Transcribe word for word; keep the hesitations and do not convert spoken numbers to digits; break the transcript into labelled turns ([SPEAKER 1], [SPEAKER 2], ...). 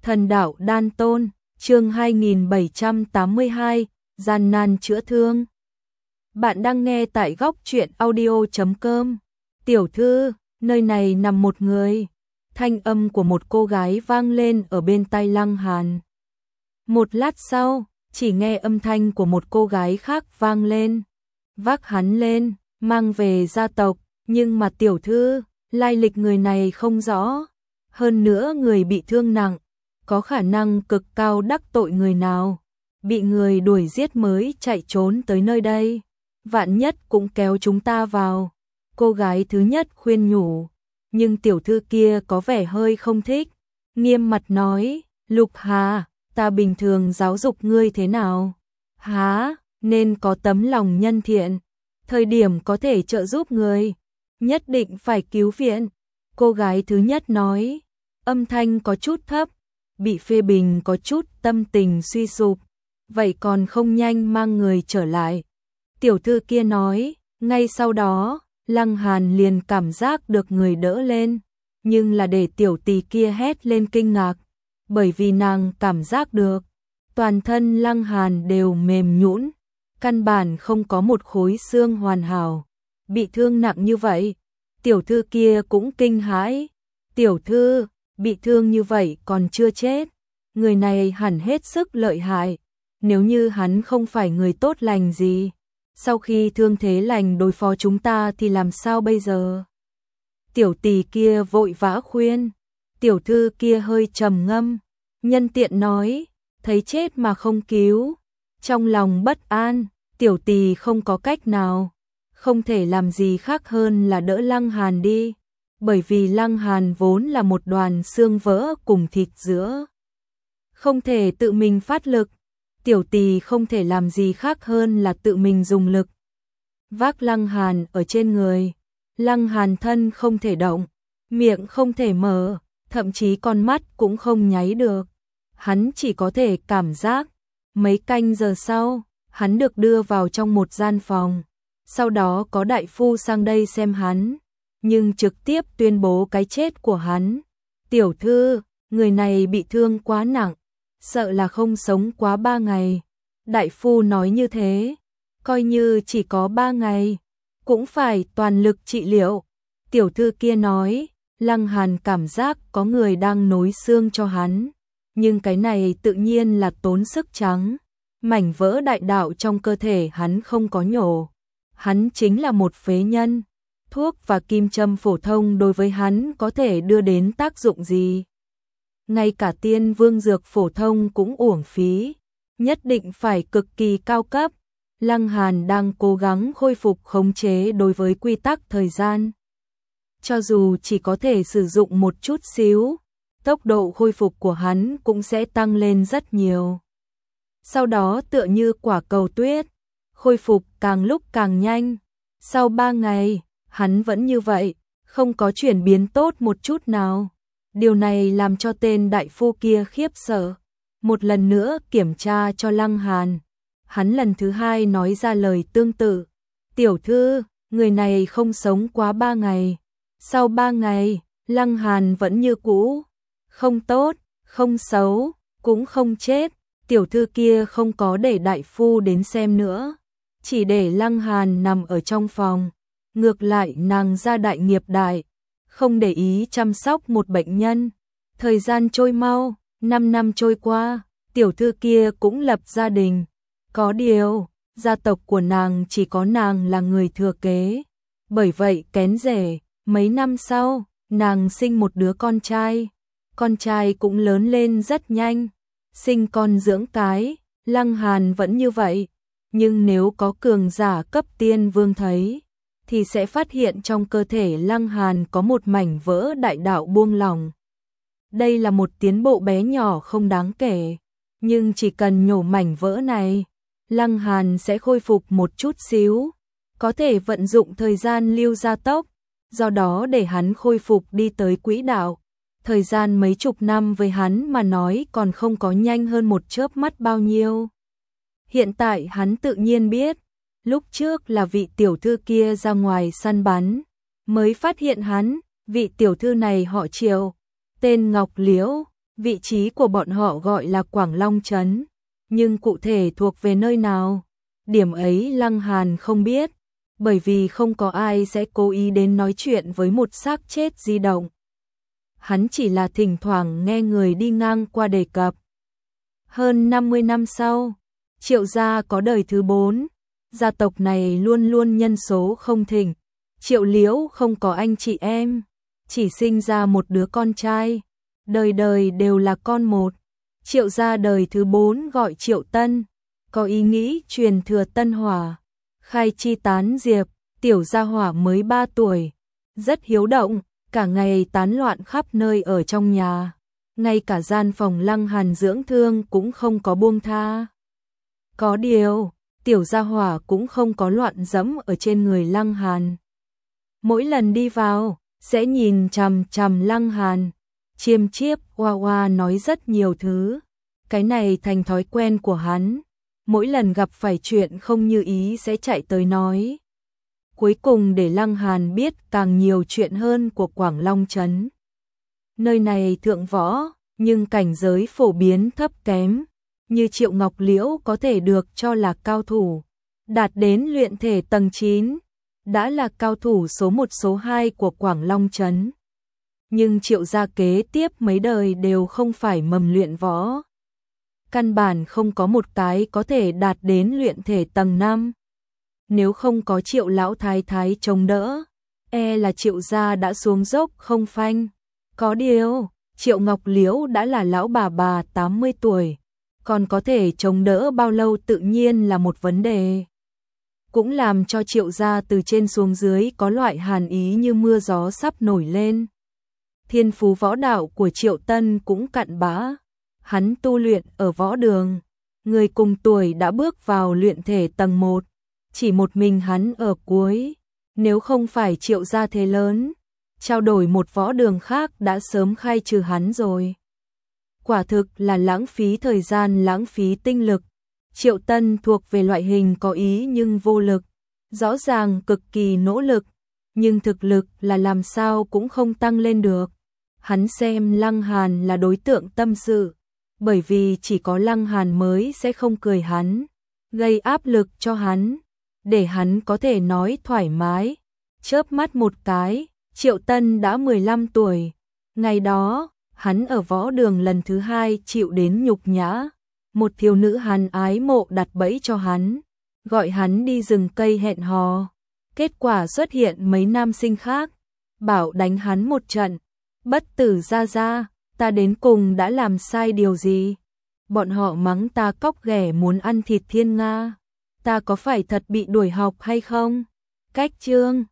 [SPEAKER 1] Thần đạo đan tôn, chương hai nghìn bảy trăm tám mươi hai, gian nan chữa thương. Bạn đang nghe tại góc truyện audio chấm com. Tiểu thư, nơi này nằm một người. Thanh âm của một cô gái vang lên ở bên tai Lăng Hàn. Một lát sau, chỉ nghe âm thanh của một cô gái khác vang lên. Vác hắn lên, mang về gia tộc, nhưng mà tiểu thư, lai lịch người này không rõ. Hơn nữa người bị thương nặng, có khả năng cực cao đắc tội người nào, bị người đuổi giết mới chạy trốn tới nơi đây. Vạn nhất cũng kéo chúng ta vào. Cô gái thứ nhất khuyên nhủ, nhưng tiểu thư kia có vẻ hơi không thích, nghiêm mặt nói, Lục Hà, ta bình thường giáo dục ngươi thế nào? Há, nên có tấm lòng nhân thiện, thời điểm có thể trợ giúp người, nhất định phải cứu viện. Cô gái thứ nhất nói, âm thanh có chút thấp, bị phê bình có chút tâm tình suy sụp, vậy còn không nhanh mang người trở lại. Tiểu thư kia nói, ngay sau đó, Lăng Hàn liền cảm giác được người đỡ lên, nhưng là để tiểu tỳ kia hét lên kinh ngạc, bởi vì nàng cảm giác được, toàn thân Lăng Hàn đều mềm nhũn, căn bản không có một khối xương hoàn hảo, bị thương nặng như vậy. Tiểu thư kia cũng kinh hãi, tiểu thư, bị thương như vậy còn chưa chết, người này hẳn hết sức lợi hại, nếu như hắn không phải người tốt lành gì, sau khi thương thế lành đối phó chúng ta thì làm sao bây giờ? Tiểu tỳ kia vội vã khuyên, tiểu thư kia hơi trầm ngâm, nhân tiện nói, thấy chết mà không cứu, trong lòng bất an, tiểu tỳ không có cách nào, không thể làm gì khác hơn là đỡ Lăng Hàn đi, bởi vì Lăng Hàn vốn là một đoàn xương vỡ cùng thịt giữa, không thể tự mình phát lực, tiểu tỳ không thể làm gì khác hơn là tự mình dùng lực. Vác Lăng Hàn ở trên người, Lăng Hàn thân không thể động, miệng không thể mở, thậm chí con mắt cũng không nháy được. Hắn chỉ có thể cảm giác. Mấy canh giờ sau, hắn được đưa vào trong một gian phòng. Sau đó có đại phu sang đây xem hắn, nhưng trực tiếp tuyên bố cái chết của hắn. Tiểu thư, người này bị thương quá nặng, sợ là không sống quá ba ngày. Đại phu nói như thế, coi như chỉ có ba ngày, cũng phải toàn lực trị liệu. Tiểu thư kia nói, Lăng Hàn cảm giác có người đang nối xương cho hắn, nhưng cái này tự nhiên là tốn sức trắng, mảnh vỡ đại đạo trong cơ thể hắn không có nhổ. Hắn chính là một phế nhân, thuốc và kim châm phổ thông đối với hắn có thể đưa đến tác dụng gì? Ngay cả tiên vương dược phổ thông cũng uổng phí, nhất định phải cực kỳ cao cấp. Lăng Hàn đang cố gắng khôi phục khống chế đối với quy tắc thời gian. Cho dù chỉ có thể sử dụng một chút xíu, tốc độ khôi phục của hắn cũng sẽ tăng lên rất nhiều. Sau đó tựa như quả cầu tuyết, khôi phục càng lúc càng nhanh. Sau ba ngày, hắn vẫn như vậy, không có chuyển biến tốt một chút nào. Điều này làm cho tên đại phu kia khiếp sợ. Một lần nữa kiểm tra cho Lăng Hàn. Hắn lần thứ hai nói ra lời tương tự. Tiểu thư, người này không sống quá ba ngày. Sau ba ngày, Lăng Hàn vẫn như cũ. Không tốt, không xấu, cũng không chết. Tiểu thư kia không có để đại phu đến xem nữa, chỉ để Lăng Hàn nằm ở trong phòng. Ngược lại nàng ra đại nghiệp đại, không để ý chăm sóc một bệnh nhân. Thời gian trôi mau, năm năm trôi qua, tiểu thư kia cũng lập gia đình. Có điều, gia tộc của nàng chỉ có nàng là người thừa kế. Bởi vậy kén rể, mấy năm sau, nàng sinh một đứa con trai. Con trai cũng lớn lên rất nhanh. Sinh con dưỡng cái, Lăng Hàn vẫn như vậy, nhưng nếu có cường giả cấp tiên vương thấy, thì sẽ phát hiện trong cơ thể Lăng Hàn có một mảnh vỡ đại đạo buông lỏng. Đây là một tiến bộ bé nhỏ không đáng kể, nhưng chỉ cần nhổ mảnh vỡ này, Lăng Hàn sẽ khôi phục một chút xíu, có thể vận dụng thời gian lưu gia tốc, do đó để hắn khôi phục đi tới quỹ đạo. Thời gian mấy chục năm với hắn mà nói còn không có nhanh hơn một chớp mắt bao nhiêu. Hiện tại hắn tự nhiên biết, lúc trước là vị tiểu thư kia ra ngoài săn bắn, mới phát hiện hắn, vị tiểu thư này họ Triệu, tên Ngọc Liễu, Vị trí của bọn họ gọi là Quảng Long Trấn, nhưng cụ thể thuộc về nơi nào? Điểm ấy Lăng Hàn không biết, bởi vì không có ai sẽ cố ý đến nói chuyện với một xác chết di động. Hắn chỉ là thỉnh thoảng nghe người đi ngang qua đề cập. Hơn năm mươi năm sau, Triệu gia có đời thứ bốn, gia tộc này luôn luôn nhân số không thịnh. Triệu Liễu không có anh chị em, chỉ sinh ra một đứa con trai, đời đời đều là con một. Triệu gia đời thứ bốn gọi Triệu Tân, có ý nghĩ truyền thừa Tân Hỏa, khai chi tán diệp. Tiểu gia hỏa mới ba tuổi, rất hiếu động, cả ngày tán loạn khắp nơi ở trong nhà, ngay cả gian phòng Lăng Hàn dưỡng thương cũng không có buông tha. Có điều, tiểu gia hỏa cũng không có loạn dẫm ở trên người Lăng Hàn. Mỗi lần đi vào, sẽ nhìn chằm chằm Lăng Hàn, chiêm chiếp oa oa nói rất nhiều thứ. Cái này thành thói quen của hắn, mỗi lần gặp phải chuyện không như ý sẽ chạy tới nói. Cuối cùng để Lăng Hàn biết càng nhiều chuyện hơn của Quảng Long Trấn. Nơi này thượng võ, nhưng cảnh giới phổ biến thấp kém, như Triệu Ngọc Liễu có thể được cho là cao thủ, đạt đến luyện thể tầng chín, đã là cao thủ số một số hai của Quảng Long Trấn. Nhưng Triệu gia kế tiếp mấy đời đều không phải mầm luyện võ. Căn bản không có một cái có thể đạt đến luyện thể tầng năm. Nếu không có Triệu lão thái thái chống đỡ, e là Triệu gia đã xuống dốc không phanh. Có điều, Triệu Ngọc Liễu đã là lão bà bà tám mươi tuổi, còn có thể chống đỡ bao lâu tự nhiên là một vấn đề. Cũng làm cho Triệu gia từ trên xuống dưới có loại hàn ý như mưa gió sắp nổi lên. Thiên phú võ đạo của Triệu Tân cũng cạn bã, hắn tu luyện ở võ đường, người cùng tuổi đã bước vào luyện thể tầng một. Chỉ một mình hắn ở cuối, nếu không phải Triệu gia thế lớn, trao đổi một võ đường khác đã sớm khai trừ hắn rồi. Quả thực là lãng phí thời gian, lãng phí tinh lực. Triệu Tân thuộc về loại hình có ý nhưng vô lực, rõ ràng cực kỳ nỗ lực, nhưng thực lực là làm sao cũng không tăng lên được. Hắn xem Lăng Hàn là đối tượng tâm sự, bởi vì chỉ có Lăng Hàn mới sẽ không cười hắn, gây áp lực cho hắn, để hắn có thể nói thoải mái. Chớp mắt một cái, Triệu Tân đã mười lăm tuổi. Ngày đó, hắn ở võ đường lần thứ hai chịu đến nhục nhã. Một thiếu nữ hắn ái mộ đặt bẫy cho hắn, gọi hắn đi rừng cây hẹn hò. Kết quả xuất hiện mấy nam sinh khác, bảo đánh hắn một trận. Bất tử ra ra, ta đến cùng đã làm sai điều gì? Bọn họ mắng ta cóc ghẻ muốn ăn thịt thiên nga. Ta có phải thật bị đuổi học hay không? Cách chương